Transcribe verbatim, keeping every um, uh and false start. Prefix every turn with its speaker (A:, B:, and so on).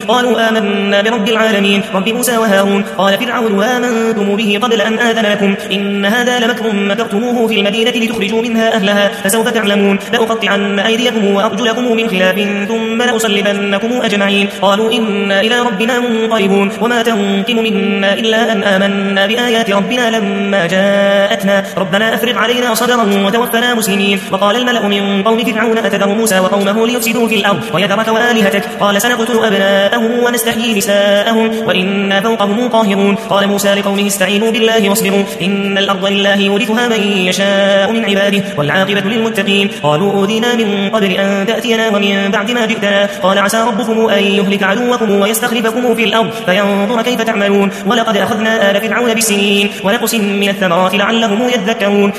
A: قالوا آمنا برب العالمين رب موسى وهارون. قال فرعون آمنتم به قبل أن آذن لكم إن هذا لمكر مكرتموه في المدينة لتخرجوا منها أهلها فسوف تعلمون لأقطعن أيديكم وأرجلكم من خلاف ثم لأصلبنكم أجمعين. قالوا إنا إلى ربنا منقلبون وما تنقم منا إلا أن آمنا بآيات ربنا لما جاءتنا ربنا أفرغ علينا صبرا وتوفنا مسلمين. وقال الملأ من قوم فرعون أتذر موسى وقومه ليفسدوا في الأرض ويذرك وآلهتك قال سنقتل أبناءهم ونستحيي نساءهم وإنا فوقهم قاهرون. قال موسى لقومه استعينوا بالله واصبروا إن الأرض لله يورثها من يشاء من عباده والعاقبة للمتقين. قالوا أوذينا من قبل أن تأتينا ومن بعد ما جئتنا قال عسى ربكم أن يهلك عدوكم ويستخلفكم في الأرض فينظر كيف تعملون. ولقد أخذنا آل فرعون بالسنين ونقص من الثمرات لعلهم يذكرون.